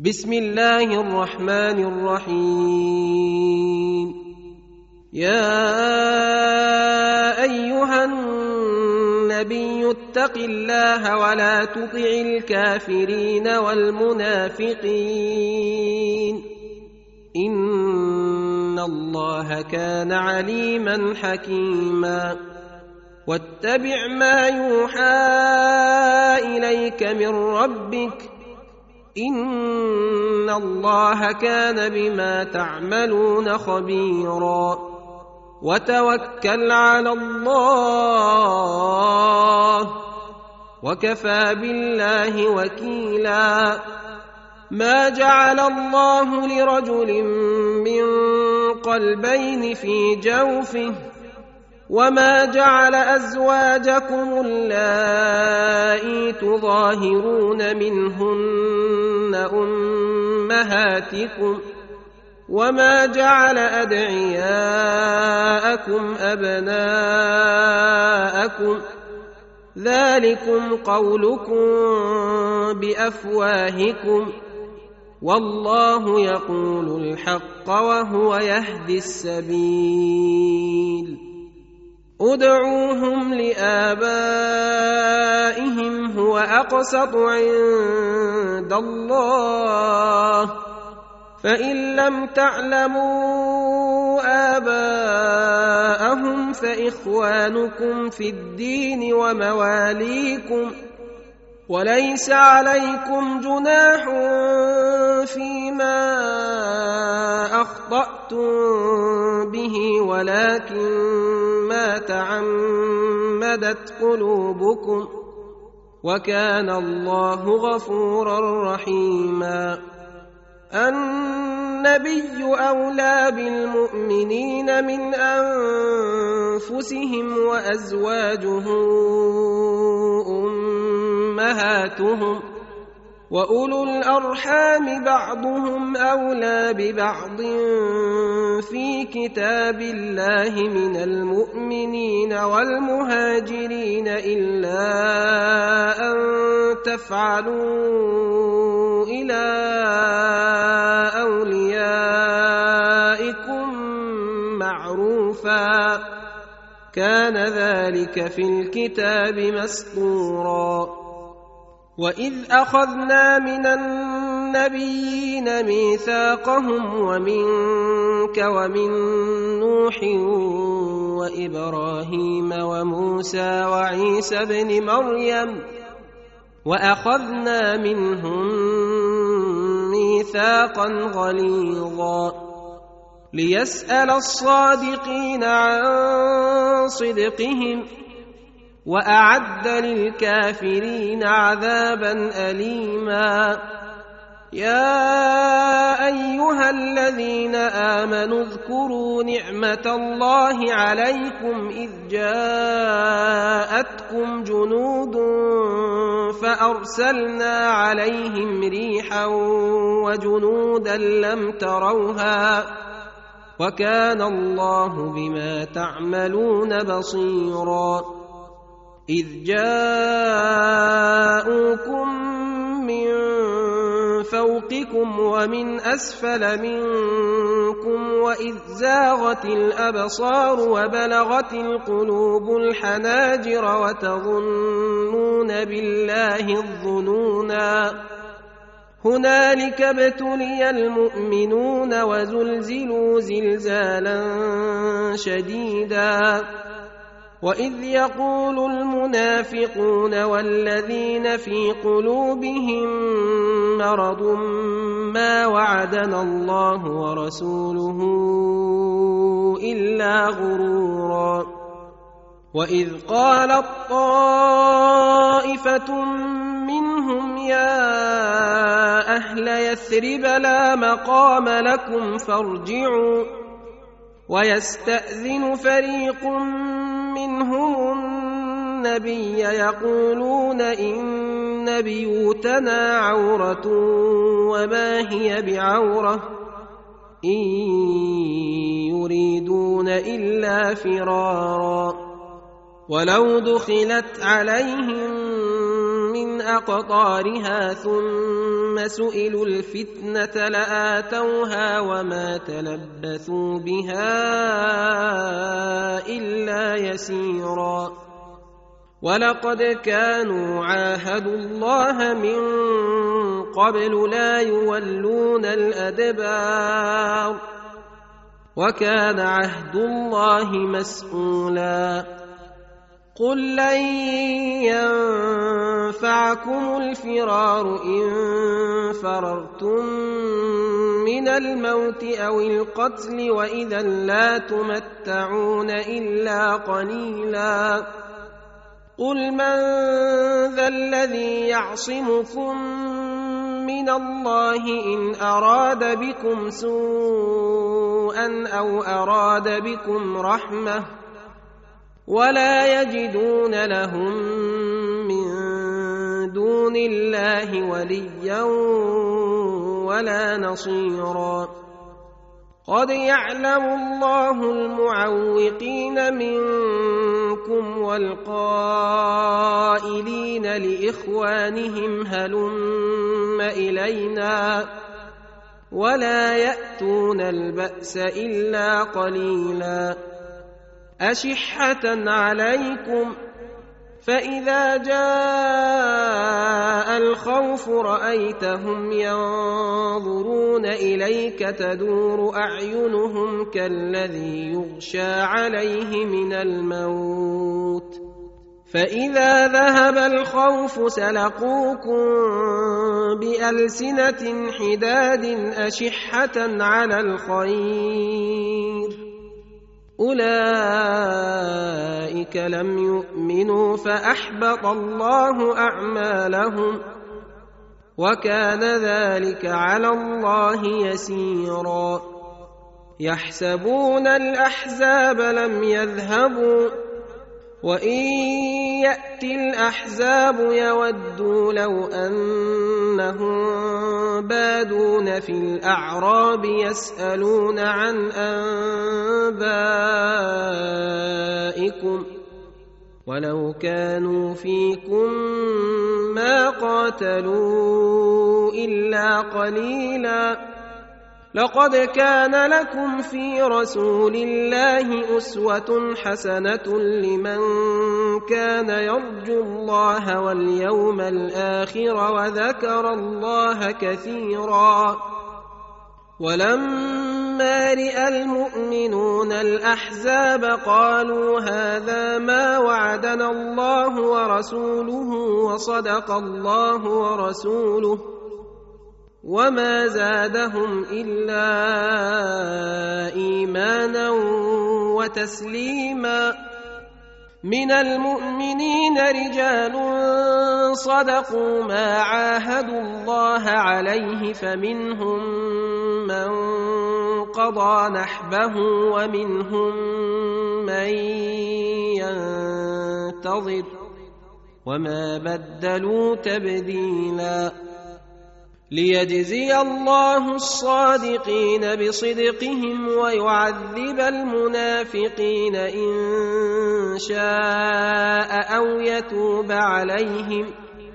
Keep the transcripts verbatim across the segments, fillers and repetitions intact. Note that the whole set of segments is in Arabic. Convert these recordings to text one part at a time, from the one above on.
بسم الله الرحمن الرحيم. يا أيها النبي اتق الله ولا تطع الكافرين والمنافقين إن الله كان عليما حكيما. واتبع ما يوحى إليك من ربك إن الله كان بما تعملون خبيرا. وتوكل على الله وكفى بالله وكيلا. ما جعل الله لرجل من قلبين في جوفه وما جعل أزواجكم اللائي تظاهرون منهن أمهاتكم وما جعل أدعياءكم أبناءكم ذلكم قولكم بأفواهكم والله يقول الحق وهو يهدي السبيل. ادعوهم لآبائهم هو أقسط عند الله فإن لم تعلموا آباءهم فإخوانكم في الدين ومواليكم وليس عليكم جناح فيما أخطأتم به ولكن ما تعمدت قلوبكم وكان الله غفورا رحيما. النبي أولى بالمؤمنين من أنفسهم وأزواجه أمهاتهم وأولو الأرحام بعضهم أولى ببعض في كتاب الله من المؤمنين والمهاجرين إلا أن تفعلوا إلى أوليائكم معروفا كان ذلك في الكتاب مسطورا. وإذ أخذنا من النبيين ميثاقهم ومنك ومن نوح وإبراهيم وموسى وعيسى بن مريم وأخذنا منهم ميثاقا غليظا ليسأل الصادقين عن صدقهم وأعد للكافرين عذابا أليما. يا أيها الذين آمنوا اذكروا نعمة الله عليكم إذ جاءتكم جنود فأرسلنا عليهم ريحا وجنودا لم تروها وكان الله بما تعملون بصيرا. إذ جاءوكم من فوقكم ومن أسفل منكم وإذ زاغت الأبصار وبلغت القلوب الحناجر وتظنون بالله الظنونا هنالك ابتلي المؤمنون وزلزلوا زلزالا شديدا. وإذ يقول المنافقون والذين في قلوبهم مرض ما وعدنا الله ورسوله إلا غرورا. وإذ قالت طائفة منهم يا أهل يثرب لا مقام لكم فارجعوا ويستأذن فريق منهم النبي يقولون إن بيوتنا عورة وما هي بعورة إن يريدون إلا فرارا ولو دخلت عليهم من أقطارها ثم سئلوا الفتنة لآتوها وما تلبثوا بها إلا يسيرا ولقد كانوا عاهدوا الله من قبل لا يولون الأدبار وكان عهد الله مسؤولا قل لن ينفعكم الفرار إن فررتم من الموت أو القتل وإذا لا تمتعون إلا قليلا قل من ذا الذي يعصمكم من الله إن أراد بكم سوءا أو أراد بكم رحمة ولا يجدون لهم من دون الله وليا ولا نصيرا قد يعلم الله المعوقين منكم والقائلين لإخوانهم هلم إلينا ولا يأتون البأس إلا قليلا أشحة عليكم فإذا جاء الخوف رأيتهم ينظرون إليك تدور أعينهم كالذي يغشى عليه من الموت فإذا ذهب الخوف سلقوكم بألسنة حداد أشحة على الخير أولئك لم يؤمنوا فأحبط الله أعمالهم وكان ذلك على الله يسيرا يحسبون الأحزاب لم يذهبوا وإن يأتي الأحزاب يودوا لو أنهم بادون في الأعراب يسألون عن أنبائكم ولو كانوا فيكم ما قاتلوا إلا قليلا لقد كان لكم في رسول الله أسوة حسنة لمن كان يرجو الله واليوم الآخر وذكر الله كثيرا ولما رأى المؤمنون الأحزاب قالوا هذا ما وعدنا الله ورسوله وصدق الله ورسوله وما زادهم إلا إيمانا وتسليما من المؤمنين رجال صدقوا ما عاهدوا الله عليه فمنهم من قضى نحبه ومنهم من ينتظر وما بدلوا تبديلا ليجزي الله الصادقين بصدقهم ويعذب المنافقين إن شاء أو يتوب عليهم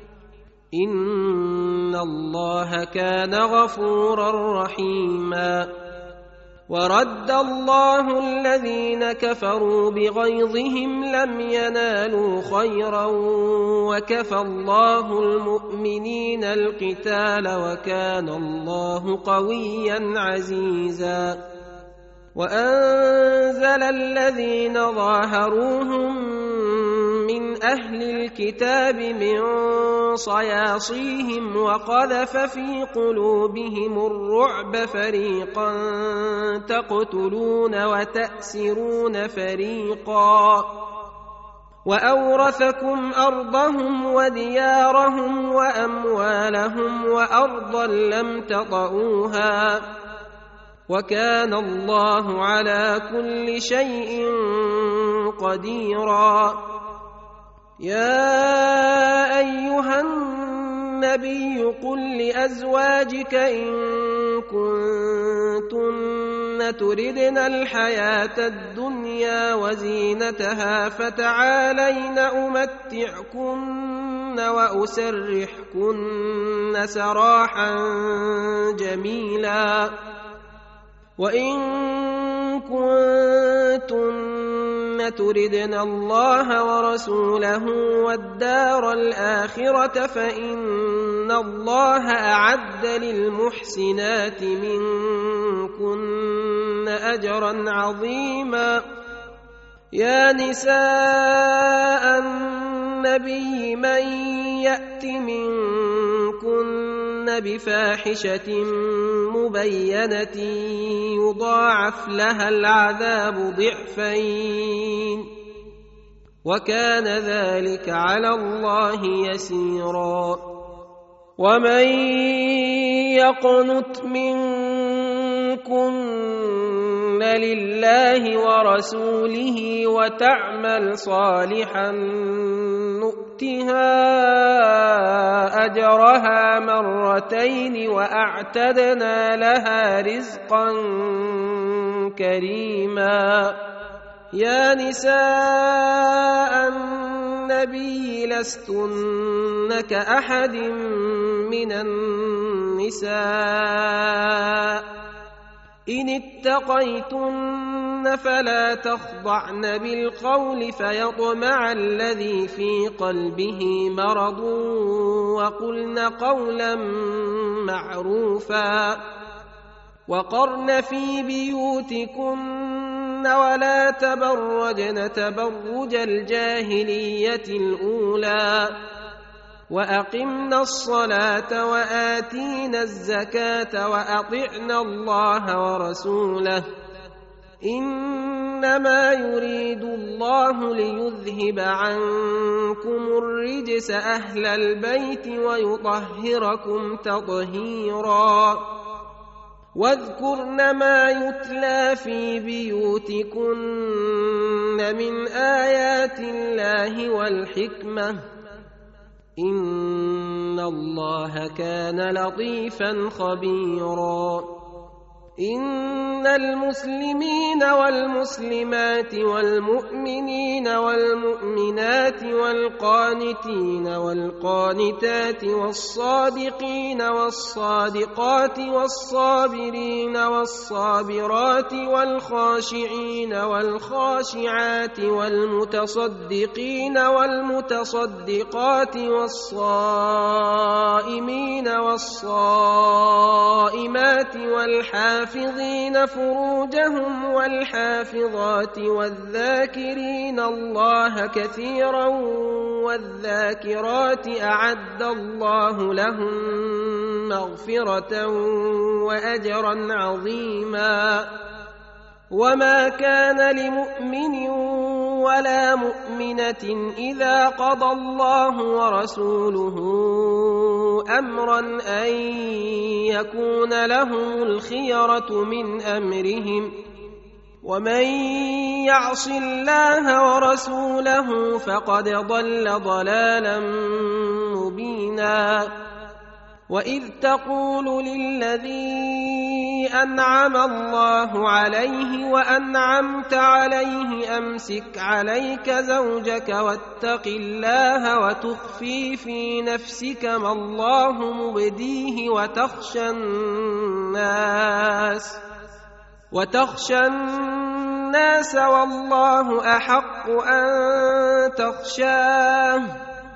إن الله كان غفورا رحيما ورد الله الذين كفروا بغيظهم لم ينالوا خيرا وكفى الله المؤمنين القتال وكان الله قويا عزيزا وأنزل الذين ظاهروهم من أهل الكتاب من صياصيهم وقذف في قلوبهم الرعب فريقا تقتلون وتأسرون فريقا وأورثكم أرضهم وديارهم وأموالهم وأرضا لم تطئوها وكان الله على كل شيء قديرا يا أيها النبي قل لأزواجك إن كنتن تردن الحياة الدنيا وزينتها فتعالين أمتعكن وأسرحكن سراحا جميلا وإن كنتن تردن الله ورسوله والدار الآخرة فإن الله أعد للمحسنات منكن أجرا عظيما يا نساء النبي من يأت منكن بفاحشة مبينة يضاعف لها العذاب ضعفين وكان ذلك على الله يسيرا ومن يقنت منكن لله ورسوله وتعمل صالحا نؤتها أجرها مرتين وأعتدنا لها رزقا كريما يا نساء النبي لستن كأحد من النساء إن اتقيتن فلا تخضعن بالقول فيطمع الذي في قلبه مرض وقلن قولا معروفا وقرن في بيوتكن ولا تبرجن تبرج الجاهلية الأولى وأقمنا الصلاة وآتينا الزكاة وأطعنا الله ورسوله إنما يريد الله ليذهب عنكم الرجس أهل البيت ويطهركم تطهيرا واذكرن ما يتلى في بيوتكن من آيات الله والحكمة إن الله كان لطيفا خبيرا إن المسلمين والمسلمات والمؤمنين والمؤمنات والقانتين والقانتات والصادقين والصادقات والصابرين والصابرات والخاشعين والخاشعات والمتصدقين والمتصدقات والصائمين والصائمات والحافظين الحافظين فروجهم والحافظات والذاكرين الله كثيرا والذاكرات أعد الله لهم مغفرة وأجرا عظيما وما كان لمؤمن ولا مؤمنة إذا قضى الله ورسوله أمرا أن يكون لهم الخيرة من أمرهم ومن يعص الله ورسوله فقد ضل ضلالا مبينا وإذ تقول للذي أنعم الله عليه وأنعمت عليه أمسك عليك زوجك واتق الله وتخفي في نفسك ما الله مبديه وتخشى الناس وتخشى الناس والله أحق أن تخشاه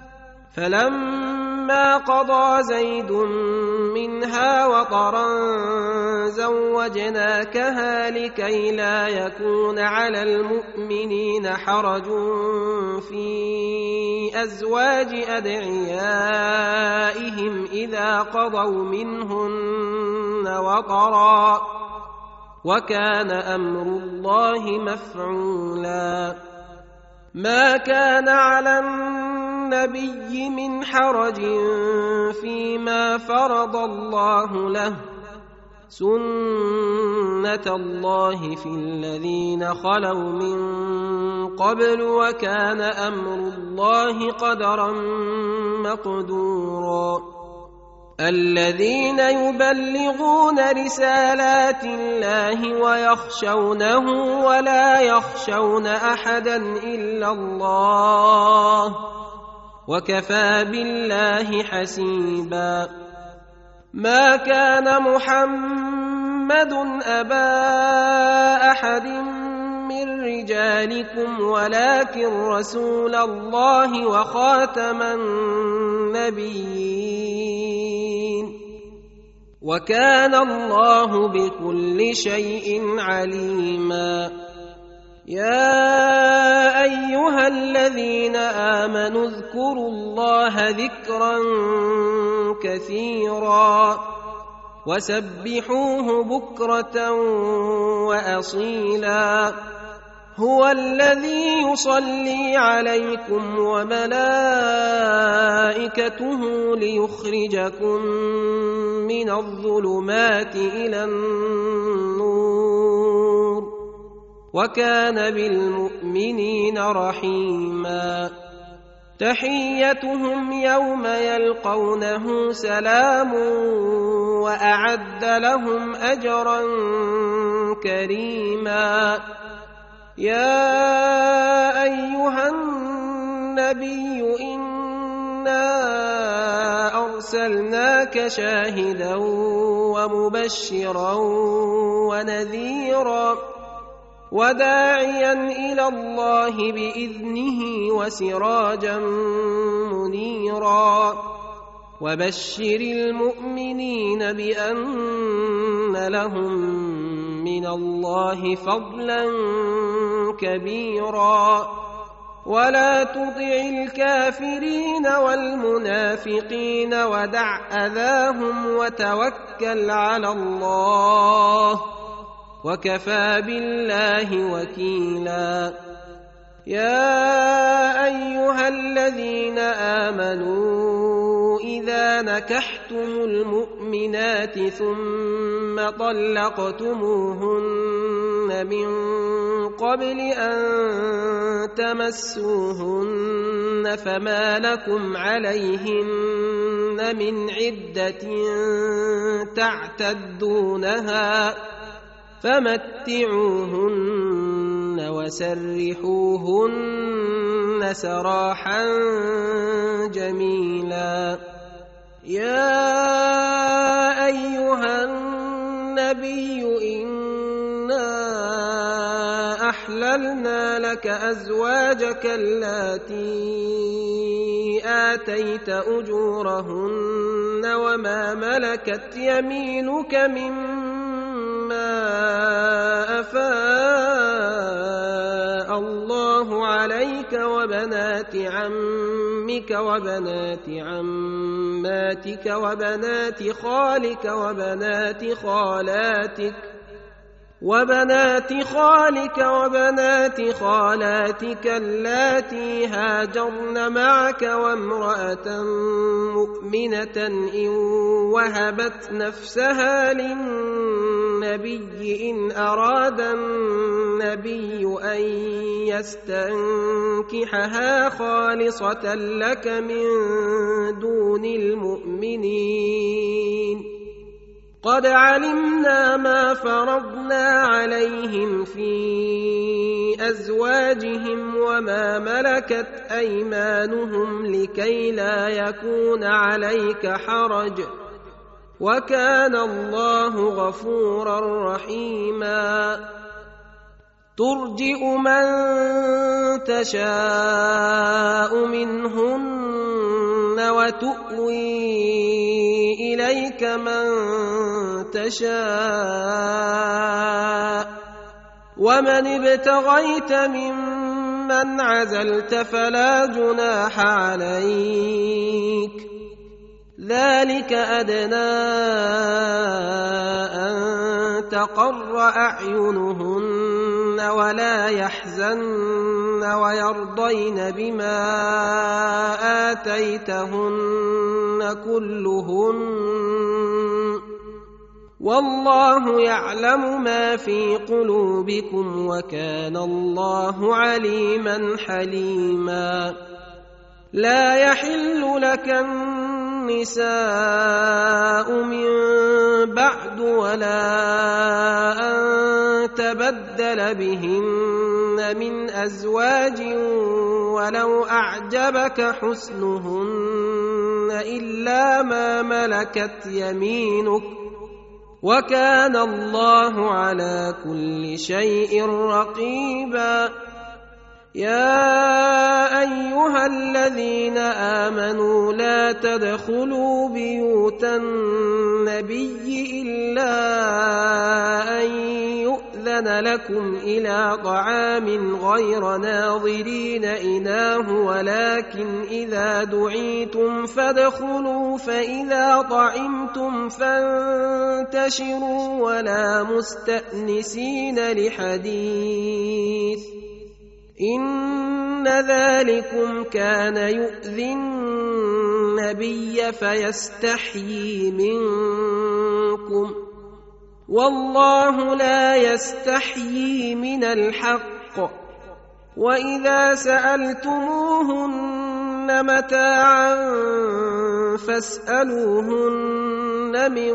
فلما قضى زيد منها وطرا زوجناكها لكي لا يكون على المؤمنين حرج في أزواج أدعيائهم إذا قضوا منهن وطرا وكان أمر الله مفعولا ما كان على النبي من حرج فيما فرض الله له سنة الله في الذين خلوا من قبل وكان أمر الله قدرا مقدورا الذين يبلغون رسالات الله ويخشونه ولا يخشون أحدا إلا الله وكفى بالله حسيبا. ما كان محمد أبا أحد من رجالكم ولكن رسول الله وخاتم النبيين وكان الله بكل شيء عليما. يا أيها الذين آمنوا اذكروا الله ذكرا كثيرا وسبحوه بكرة وأصيلا. هو الذي يصلي عليكم وملائكته ليخرجكم من الظلمات إلى النور وكان بالمؤمنين رحيما. تحيتهم يوم يلقونه سلام وأعد لهم أجرا كريما. يا أيها النبي إنا أرسلناك شاهدا ومبشرا ونذيرا وداعيا إلى الله بإذنه وسراجا منيرا. وبشر المؤمنين بأن لهم من الله فضلا كبيرا. ولا تطع الكافرين والمنافقين ودع أذاهم وتوكل على الله وكفى بالله وكيلا. يا أيها الذين آمنوا إذا نكحتم المؤمنات ثم طلقتموهن من قبل أن تمسوهن فما لكم عليهن من عدة تعتدونها فمتعوهن وسرحوهن سراحا جميلا. يا أيها النبي إنا أحللنا لك أزواجك اللاتي آتيت أجورهن وما ملكت يمينك مما أفاء الله عليك وبنات عمك وبنات عماتك وبنات خالك وبنات خالاتك وبنات خالك وبنات خالاتك اللاتي هاجرن معك وامرأة مؤمنة إن وهبت نفسها للنبي إن أراد النبي أن يستنكحها خالصة لك من دون المؤمنين. قد علمنا ما فرضنا عليهم في أزواجهم وما ملكت أيمانهم لكي لا يكون عليك حرج وكان الله غفورا رحيما. ترجئ من تشاء منهن وتؤوي إليك من تشاء ومن ابتغيت ممن عزلت فلا جناح عليك. ذلك أدنى أن تقر أعينهن ولا يحزن ويرضين بما آتيتهن كلهن والله يعلم ما في قلوبكم وكان الله عليما حليما. لا يحل لك النساء من بعد ولا أن تبدل بهن من أزواج ولو أعجبك حسنهن إلا ما ملكت يمينك وكان الله على كل شيء رقيبا. يا أيها الذين آمنوا لا تدخلوا بيوت النبي إلا أن يؤذن لكم إلى طعام غير ناظرين إناه ولكن إذا دعيتم فادخلوا فإذا طعمتم فانتشروا ولا مستأنسين لحديث إن ذلكم كان يؤذي النبي فيستحيي منكم والله لا يستحيي من الحق. وإذا سألتموهن متاعا فاسألوهن من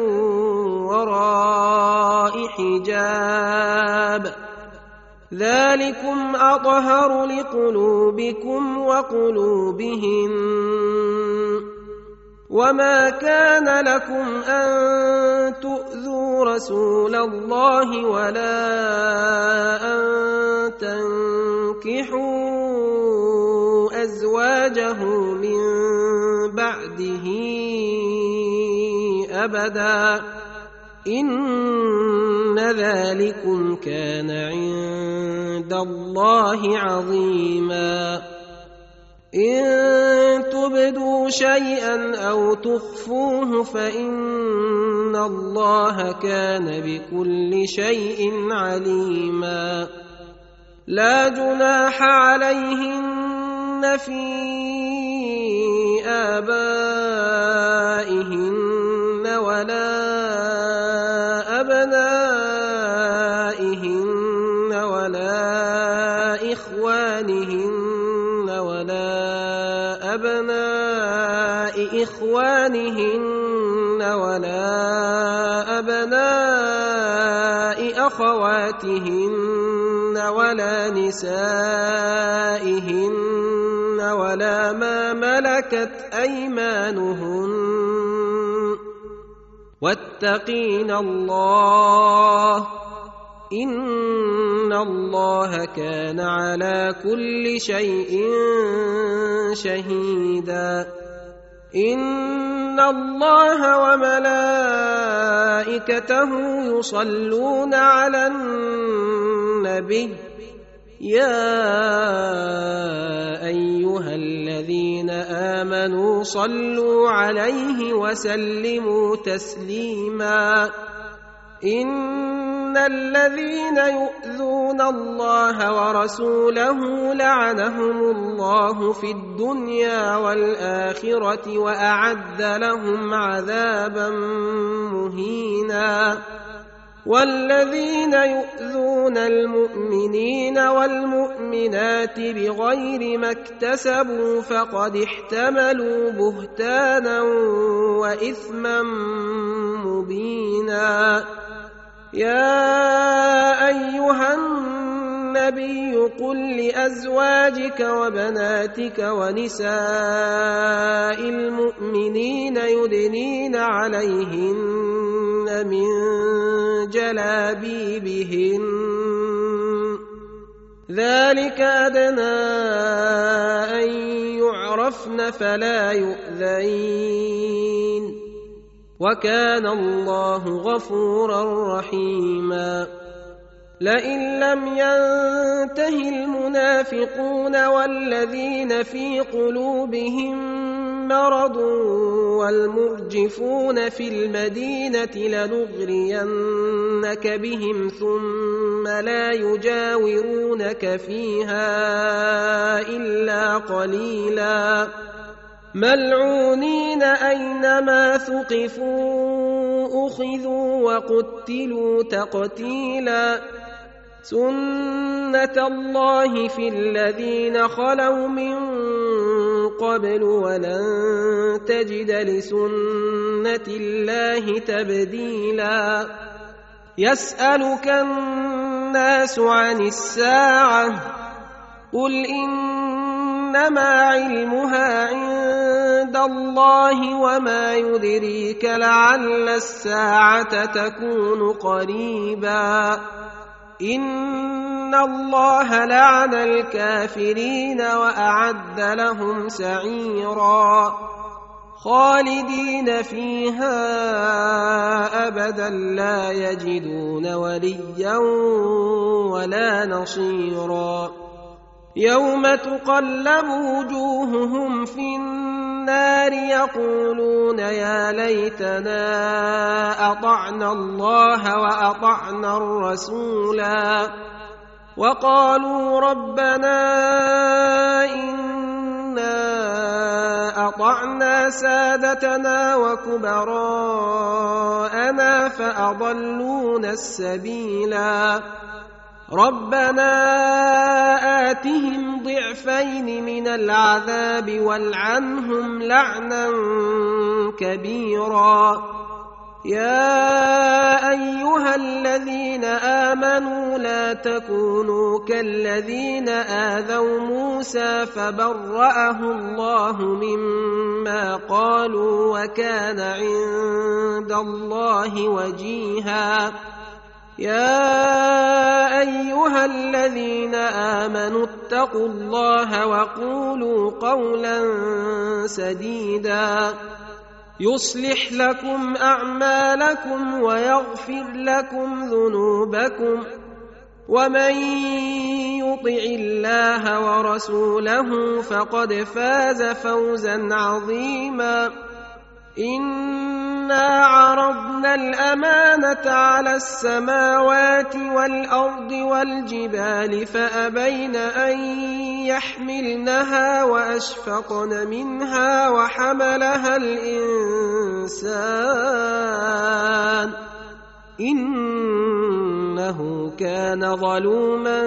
وراء حجاب ذلكم أطهر لقلوبكم وقلوبهم. وما كان لكم أن تؤذوا رسول الله ولا أن تنكحوا أزواجه من بعده أبدا إن ذلكم كان عند الله عظيما. إن تبدوا شيئا أو تخفوه فإن الله كان بكل شيء عليما. لا جناح عليهن في آبائهن ولا أبنائهن ولا إخوانهن ولا أبناء إخوانهن ولا أبناء أخواتهن ولا نسائهن ولا ما ملكت أيمانهن واتقين الله إن الله كان على كل شيء شهيدا. إن الله وملائكته يصلون على النبي يا أيها الذين آمنوا صلوا عليه وسلموا تسليما. إن الذين يؤذون الله ورسوله لعنهم الله في الدنيا والآخرة وأعد لهم عذابا مهينا. والذين يؤذون المؤمنين والمؤمنات بغير ما اكتسبوا فقد احتملوا بهتانا وإثما مبينا. يا أيها النبي قل لأزواجك وبناتك ونساء المؤمنين يدنين عليهن من جلابيبهن ذلك أدنى أن يعرفن فلا يؤذين وكان الله غفورا رحيما. لئن لم ينته المنافقون والذين في قلوبهم مرض والمرجفون في المدينة لنغرينك بهم ثم لا يجاورونك فيها إلا قليلا ملعونين أينما ثقفوا أخذوا وقتلوا تقتيلا. سنة الله في الذين خلوا من قبل ولن تجد لسنة الله تبديلا يسألك الناس عن الساعة قل إنما علمها عند الله وما يدريك لعل الساعة تكون قريبا إن الله لعن الكافرين وأعد لهم سعيرا خالدين فيها أبدا لا يجدون وليا ولا نصيرا يوم تقلب وجوههم في النار يقولون يا ليتنا أطعنا الله وأطعنا الرسولا وقالوا ربنا إنا أطعنا سادتنا وكبراءنا فأضلونا السبيلا ربنا آتهم ضعفين من العذاب والعنهم لعنا كبيرا يا أيها الذين آمنوا لا تكونوا كالذين آذوا موسى فبرأه الله مما قالوا وكان عند الله وجيها يا أيها الذين آمنوا اتقوا الله وقولوا قولا سديدا يصلح لكم أعمالكم ويغفر لكم ذنوبكم ومن يطع الله ورسوله فقد فاز فوزا عظيما إنا عرضنا الأمانة على السماوات والأرض والجبال فأبين أن يحملنها وأشفقن منها وحملها الإنسان إنه كان ظلوما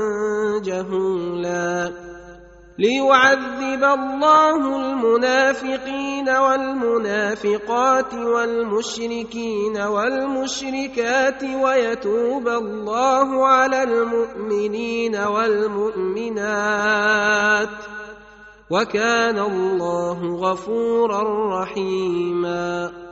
جهولا ليعذب الله المنافقين والمنافقات والمشركين والمشركات ويتوب الله على المؤمنين والمؤمنات وكان الله غفورا رحيما